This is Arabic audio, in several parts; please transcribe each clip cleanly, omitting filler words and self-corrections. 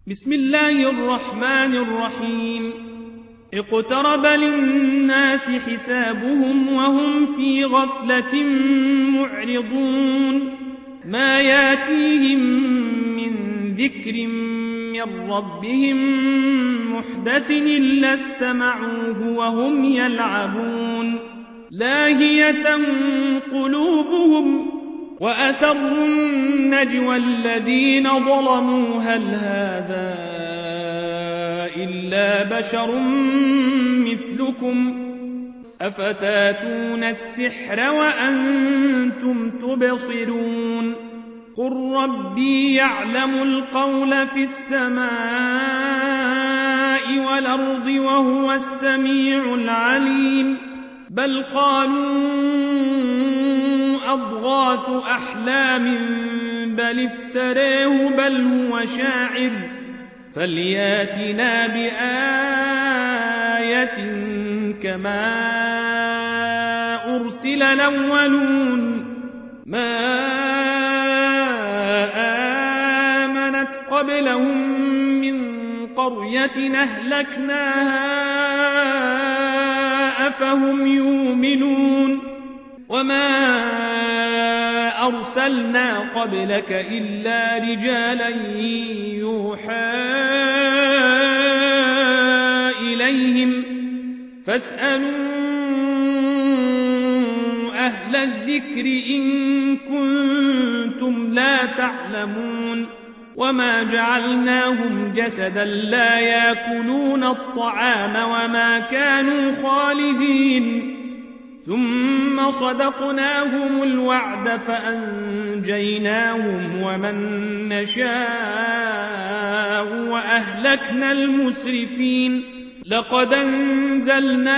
بسم الله الرحمن الرحيم. اقترب للناس حسابهم وهم في غفلة معرضون ما ياتيهم من ذكر من ربهم محدث إلا استمعوه وهم يلعبون لاهية قلوبهم وأسروا النجوى الذين ظلموا هل هذا إلا بشر مثلكم أفتاتون السحر وأنتم تبصرون قل ربي يعلم القول في السماء والأرض وهو السميع العليم بل قالوا أضغاث أحلام بل افتريه بل هو شاعر فلياتنا بآية كما أرسل الأولون ما آمنت قبلهم من قرية أهلكناها أفهم يؤمنون وما أرسلنا قبلك إلا رجالا يوحى إليهم فاسألوا أهل الذكر إن كنتم لا تعلمون وما جعلناهم جسدا لا يأكلون الطعام وما كانوا خالدين ثم صدقناهم الوعد فأنجيناهم ومن نشاء وأهلكنا المسرفين لقد أنزلنا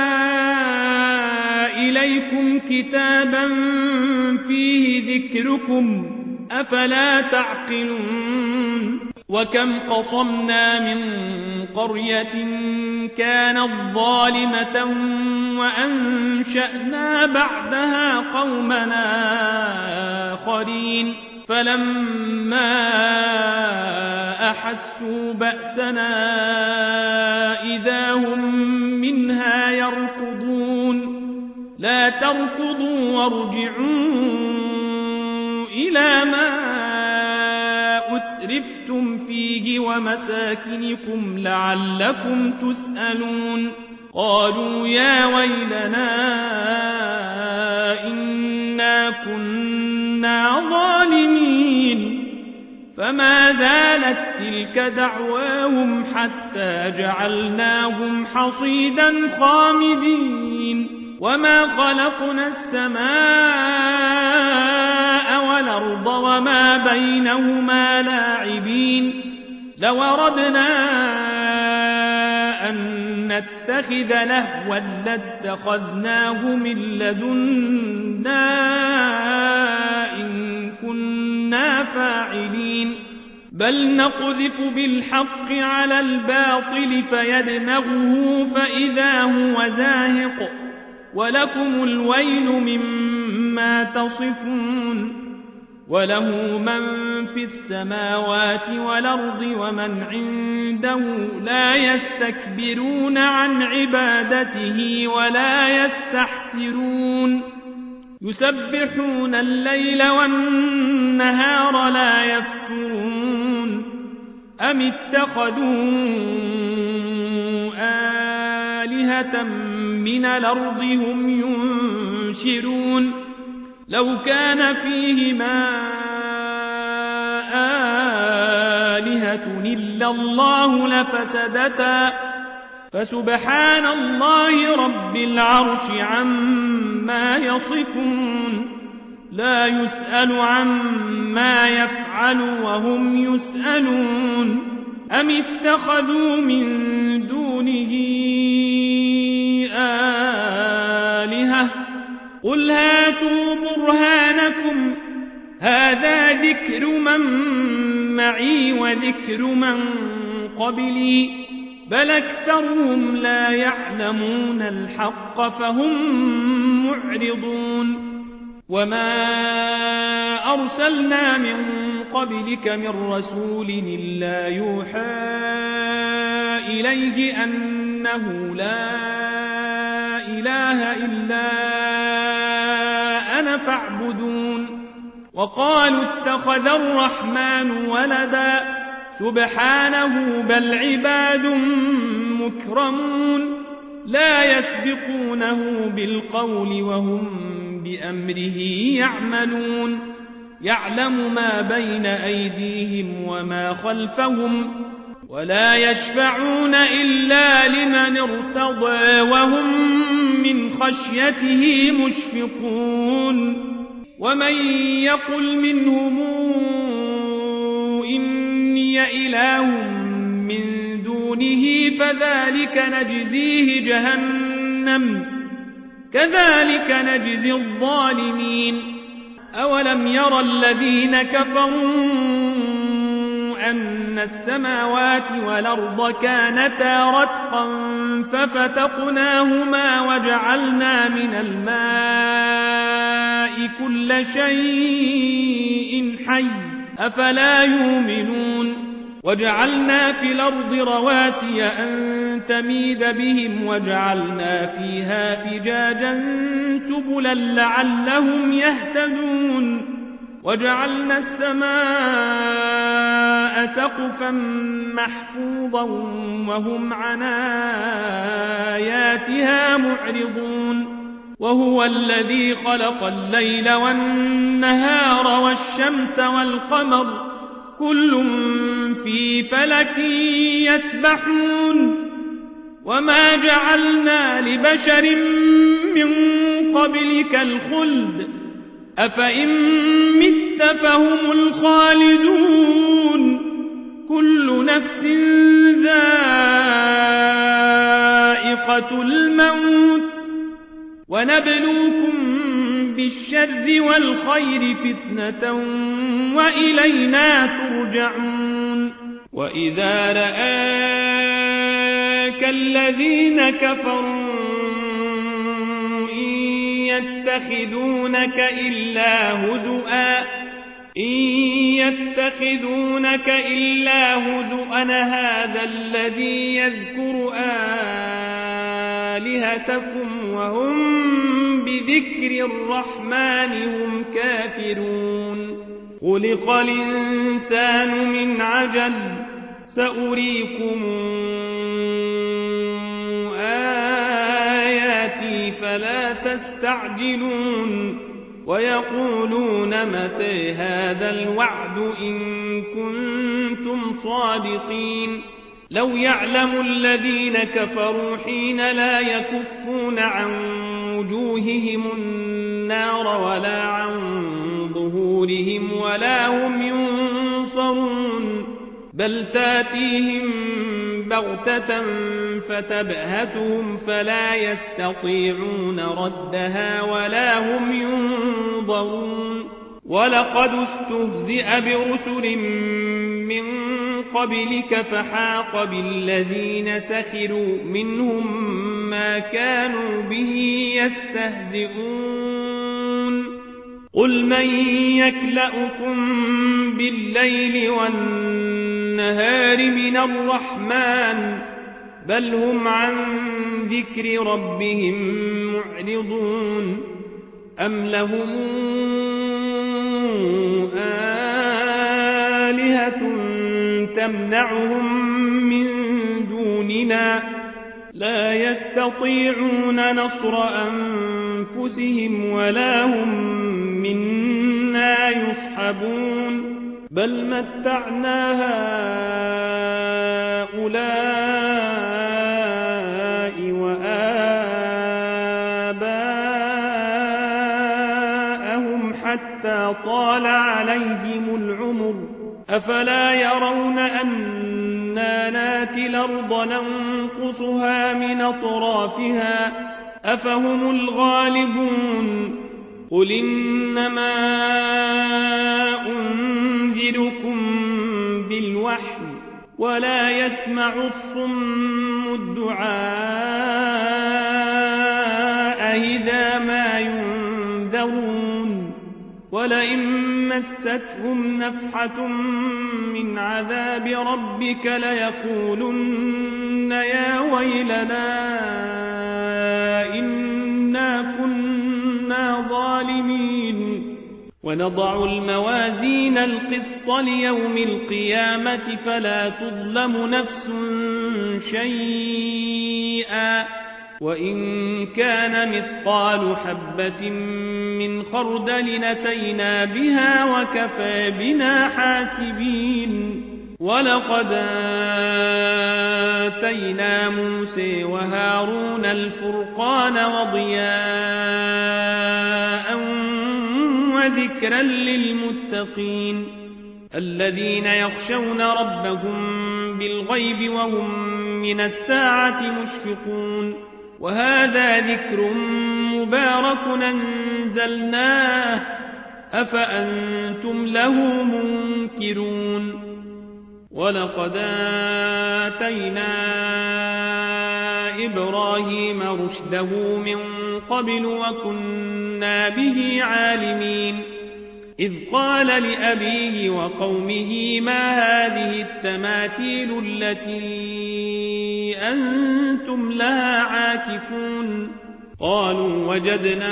إليكم كتابا فيه ذكركم أفلا تعقلون وكم قصمنا من قرية كانت ظالمة وأنشأنا بعدها قومنا آخرين فلما أحسوا بأسنا إذا هم منها يركضون لا تركضوا وارجعوا إلى ما أترفتم فيه ومساكنكم لعلكم تسألون قالوا يا ويلنا إنا كنا ظالمين فما زالت تلك دعواهم حتى جعلناهم حصيدا خامدين وما خلقنا السماء والأرض وما بينهما لاعبين لو أردنا أن نتخذ لهوا لاتخذناه من لدنا إن كنا فاعلين بل نقذف بالحق على الباطل فيدمغه فإذا هو زاهق ولكم الويل مما تصفون وله من في السماوات والأرض ومن عنده لا يستكبرون عن عبادته ولا يستحسرون يسبحون الليل والنهار لا يفترون أم اتخذوا آلهة من الأرض هم ينشرون لو كان فيهما آلهة إلا الله لفسدتا فسبحان الله رب العرش عما يصفون لا يسأل عما يفعل وهم يسألون أم اتخذوا من دونه آلهة قل هاتوا برهانكم هذا ذكر من معي وذكر من قبلي بل أكثرهم لا يعلمون الحق فهم معرضون وما أرسلنا من قبلك من رسول إلا يوحى إليه أنه لا إله إلا أنا فاعبدون وقالوا اتخذ الرحمن ولدا سبحانه بل عباد مكرمون لا يسبقونه بالقول وهم بأمره يعملون يعلم ما بين أيديهم وما خلفهم ولا يشفعون إلا لمن ارتضى وهم من خشيته مشفقون ومن يقل منهم إني إله من دونه فذلك نجزيه جهنم كذلك نجزي الظالمين أولم يرى الذين كفروا أن السماوات والأرض كانتا رتقا ففتقناهما وجعلنا من الماء كل شيء حي أفلا يؤمنون وجعلنا في الأرض رواسي أن تميد بهم وجعلنا فيها فجاجا سبلا لعلهم يهتدون وجعلنا السماء سقفا محفوظا وهم عن آياتها معرضون وهو الذي خلق الليل والنهار والشمس والقمر كل في فلك يسبحون وما جعلنا لبشر من قبلك الخلد أفإن مت فهم الخالدون كل نفس ذائقة الموت ونبلوكم بالشر والخير فتنة وإلينا ترجعون وإذا رآك الذين كفروا يتخذونك إلا هزؤا هذا الذي يذكر آلهتكم وهم بذكر الرحمن هم كافرون خلق الإنسان من عجل سأريكم آياتي فلا تستعجلون ويقولون متى هذا الوعد إن كنتم صادقين لو يعلم الذين كفروا حين لا يكفون عن وجوههم النار ولا عن ظهورهم ولا هم ينصرون بل تاتيهم بغتة فتبهتهم فلا يستطيعون ردها ولا هم ينظرون ولقد استهزئ برسل من قبلك فحاق بالذين سخروا منهم ما كانوا به يستهزئون قل من يكلأكم بالليل والنهار من الرحمن بل هم عن ذكر ربهم معرضون أم لهم آلهة تمنعهم من دوننا لا يستطيعون نصر أنفسهم ولا هم منا يصحبون بل متعنا هؤلاء وآباءهم حتى طال عليهم العمر أفلا يرون أنا ناتي الأرض ننقصها من أطرافها أفهم الغالبون قل إنما أنذركم بالوحي ولا يسمع الصم الدعاء إذا ما ينذرون ولئن مستهم نفحة من عذاب ربك ليقولن يا ويلنا إنا كنا ظالمين ونضع الموازين القسط ليوم القيامة فلا تظلم نفس شيئا وإن كان مثقال حبة من خردل أتينا بها وكفى بنا حاسبين ولقد آتينا موسى وهارون الفرقان وضياء وذكرا للمتقين الذين يخشون ربهم بالغيب وهم من الساعة مشفقون وهذا ذكر مبارك أنزلناه أفأنتم له منكرون ولقد آتينا إبراهيم رشده من قبل وكنا به عالمين إذ قال لأبيه وقومه ما هذه التماثيل التي أنتم لها عاكفون قالوا وجدنا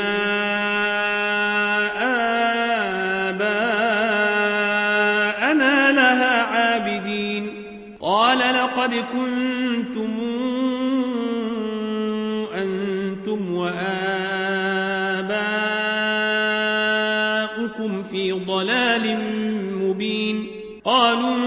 آباءنا لها عابدين قال لقد كنتم أنتم وآباؤكم في ضلال مبين قالوا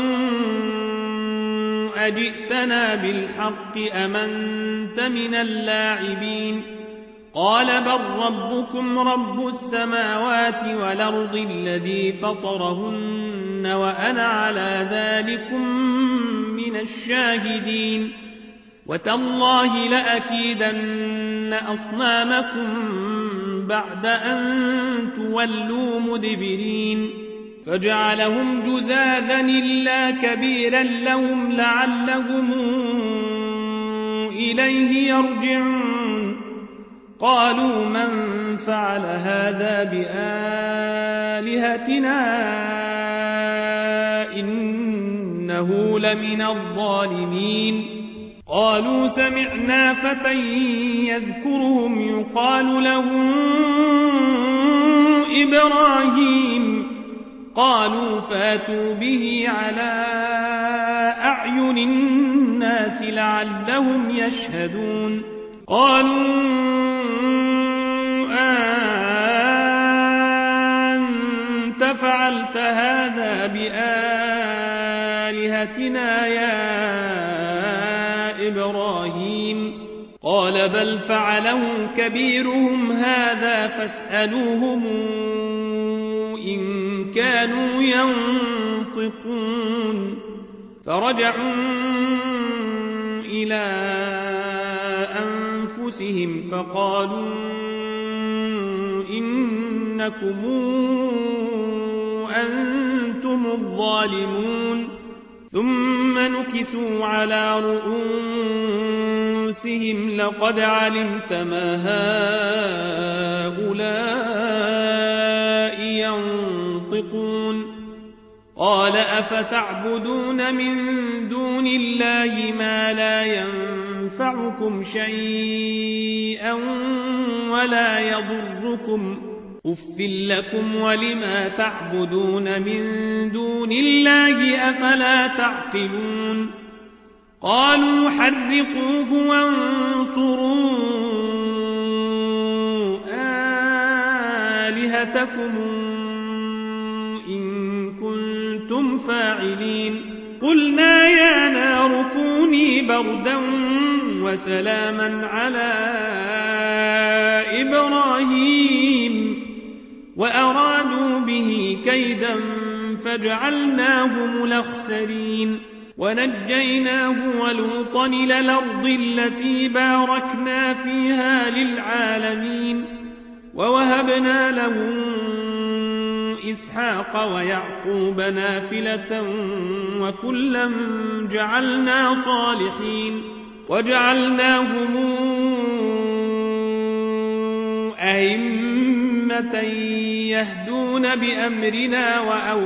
أجئتنا بالحق أم أنت من اللاعبين قال بل ربكم رب السماوات والأرض الذي فطرهن وأنا على ذلكم من الشاهدين وتالله لأكيدن أصنامكم بعد أن تولوا مدبرين فجعلهم جذاذا إلا كبيرا لهم لعلهم إليه يرجعون قالوا من فعل هذا بآلهتنا إنه لمن الظالمين قالوا سمعنا فتى يذكرهم يقال له إبراهيم قالوا فاتوا به على أعين الناس لعلهم يشهدون قالوا أنت فعلت هذا بآلهتنا يا إبراهيم قال بل فعله كبيرهم هذا فاسألوهم إن كانوا ينطقون فرجعوا إلى أنفسهم فقالوا إنكم أنتم الظالمون ثم نكسوا على رؤوسهم لقد علمت ما هؤلاء ينطقون قال أفتعبدون من دون الله ما لا ينفعكم شيئا ولا يضركم أف لكم ولما تعبدون من دون الله أفلا تعقلون قالوا حرقوه وانصروا آلهتكم إن كنتم فاعلين قلنا يا نار كوني بردا وسلاما على إبراهيم وأرادوا به كيدا فجعلناهم الأخسرين ونجيناه ولوطا إلى الأرض التي باركنا فيها للعالمين ووهبنا له إسحاق ويعقوب نافلة وكلا جعلنا صالحين وجعلناهم أئمة أمة يهدون بأمرنا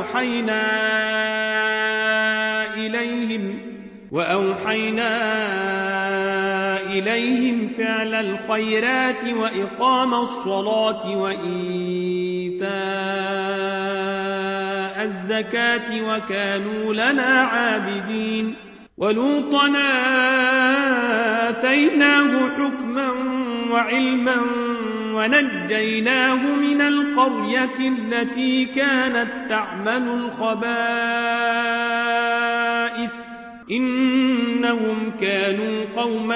وأوحينا إليهم فعل الخيرات وإقام الصلاة وإيتاء الزكاة وكانوا لنا عابدين ولوطا آتيناه حكما وعلما ونجيناه من القرية التي كانت تعمل الخبائث إنهم كانوا قوم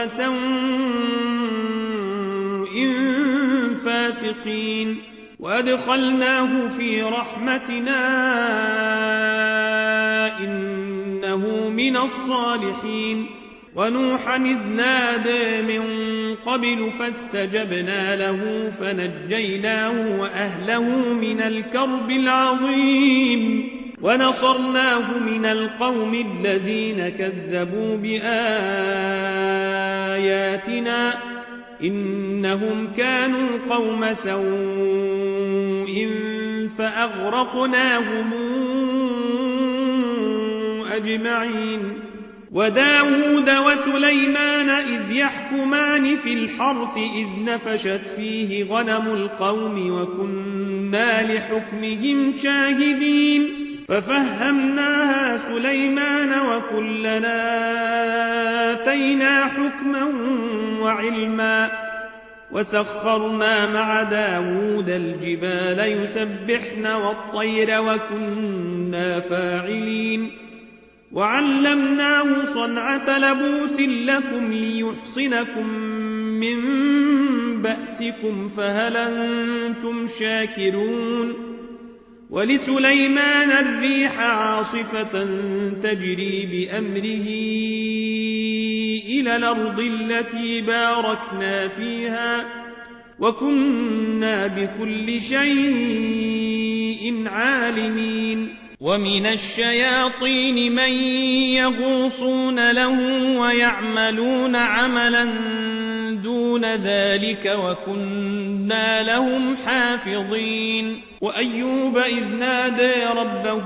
سوء فاسقين وأدخلناه في رحمتنا إنه من الصالحين ونوحا إذ نادى من قبل فاستجبنا له فنجيناه وأهله من الكرب العظيم ونصرناه من القوم الذين كذبوا بآياتنا إنهم كانوا قوم سوء فأغرقناهم أجمعين وداود وسليمان إذ يحكمان في الحرث إذ نفشت فيه غنم القوم وكنا لحكمهم شاهدين ففهمناها سليمان وكلنا آتينا حكما وعلما وسخرنا مع داود الجبال يسبحن والطير وكنا فاعلين وعلمناه صنعة لبوس لكم ليحصنكم من بأسكم فهل أنتم شاكرون ولسليمان الريح عاصفة تجري بأمره إلى الأرض التي باركنا فيها وكنا بكل شيء عالمين ومن الشياطين من يغوصون له ويعملون عملا دون ذلك وكنا لهم حافظين وأيوب إذ نادى ربه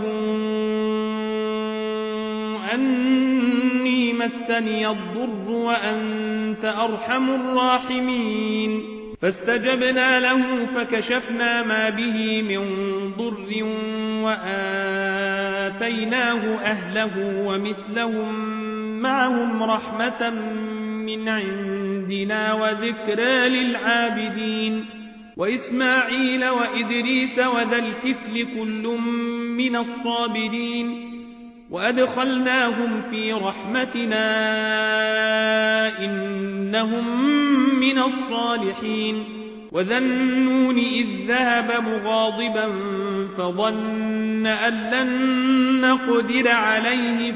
أني مسني الضر وأنت أرحم الراحمين فاستجبنا له فكشفنا ما به من ضر وآتيناه أهله ومثلهم معهم رحمة من عندنا وذكرى للعابدين وإسماعيل وإدريس وذا الكفل كل من الصابرين وأدخلناهم في رحمتنا إنهم من الصالحين وذا النون إذ ذهب مغاضبا فظن أن لن نقدر عليه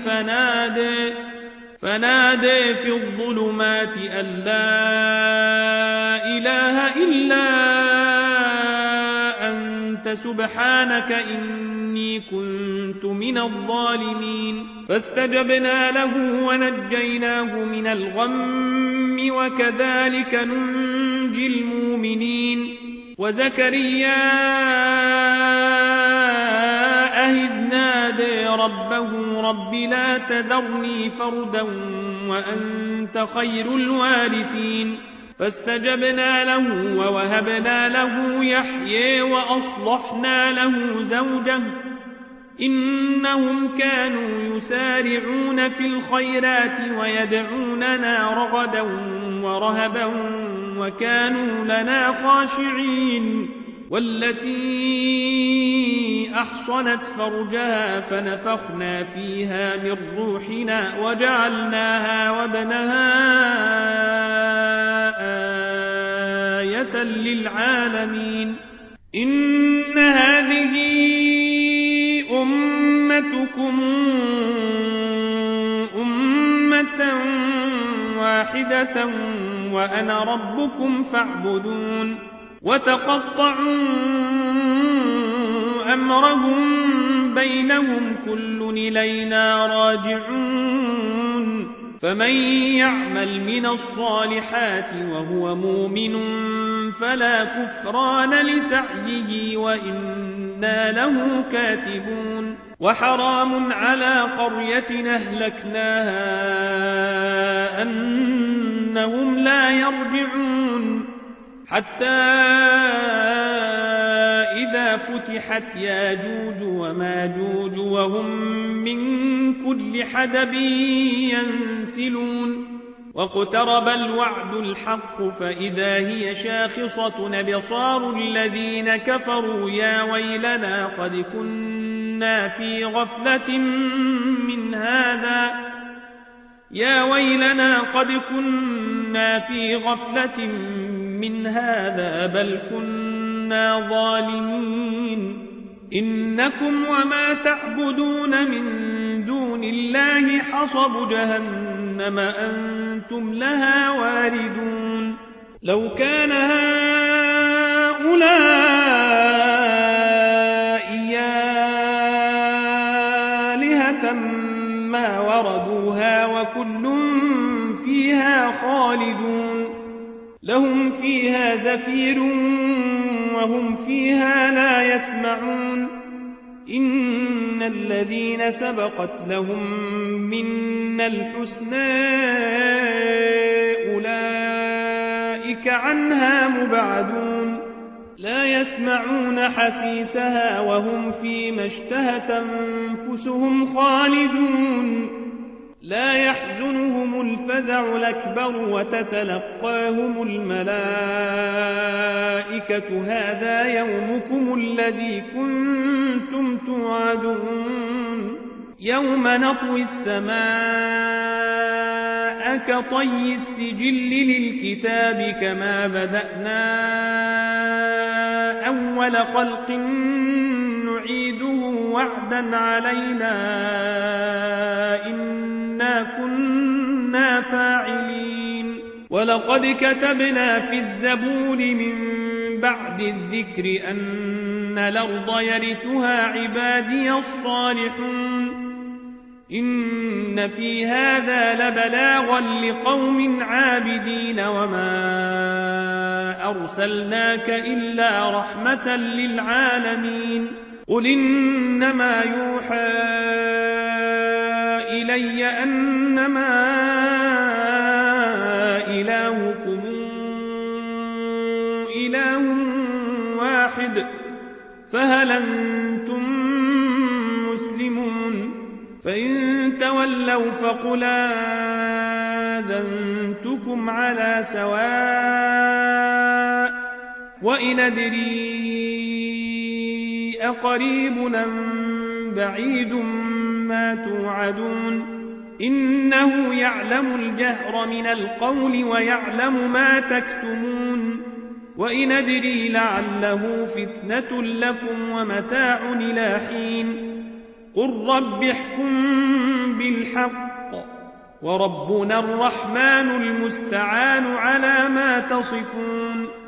فنادى في الظلمات أن لا إله إلا أنت سبحانك إني كنت من الظالمين فاستجبنا له ونجيناه من الغم وكذلك ننجي المؤمنين وزكريا إذ نادى ربه رب لا تذرني فردا وأنت خير الوارثين فاستجبنا له ووهبنا له يحيى وأصلحنا له زوجه إنهم كانوا يسارعون في الخيرات ويدعوننا رغدا ورهبا وكانوا لنا خاشعين والتي أحصنت فرجها فنفخنا فيها من روحنا وجعلناها وابنها آية للعالمين إن هذه أمتكم أمة واحدة وأنا ربكم فاعبدون وتقطعوا أمرهم بينهم كل إلينا راجعون فمن يعمل من الصالحات وهو مؤمن فلا كفران لسعيه وإنا له كاتبون وحرام على قرية أهلكناها أنهم لا يرجعون حتى إذا فتحت ياجوج وماجوج وهم من كل حدب ينسلون واقترب الوعد الحق فإذا هي شاخصة أبصار الذين كفروا يا ويلنا قد كنا في غفلة من هذا بل كنا ظالمين إنكم وما تعبدون من دون الله حصب جهنم أنتم لها واردون لو كان هؤلاء آلهة ما وردوها وكل فيها خالدون لهم فيها زفير وهم فيها لا يسمعون إن الذين سبقت لهم منا الحسنى أولئك عنها مبعدون لا يسمعون حسيسها وهم فيما اشتهت أنفسهم خالدون لا يحزنهم الفزع الأكبر وتتلقاهم الملائكة هذا يومكم الذي كنتم توعدون يوم نطوي السماء كطي السجل للكتاب كما بدأنا أول خلق نعيده وعدا علينا إنا كنا فاعلين ولقد كتبنا في الزبور من بعد الذكر أن الأرض يرثها عبادي الصالحون إن في هذا لبلاغا لقوم عابدين وما أرسلناك إلا رحمة للعالمين قل إنما يوحى إلي أنما إلهكم إله واحد فهل أنتم مسلمون فإن تولوا فقل آذنتكم على سواء وإن أدري أقريب أم بعيد ما توعدون إنه يعلم الجهر من القول ويعلم ما تكتمون وإن أدري لعله فتنة لكم ومتاع إلى حين قل رب احكم بالحق وربنا الرحمن المستعان على ما تصفون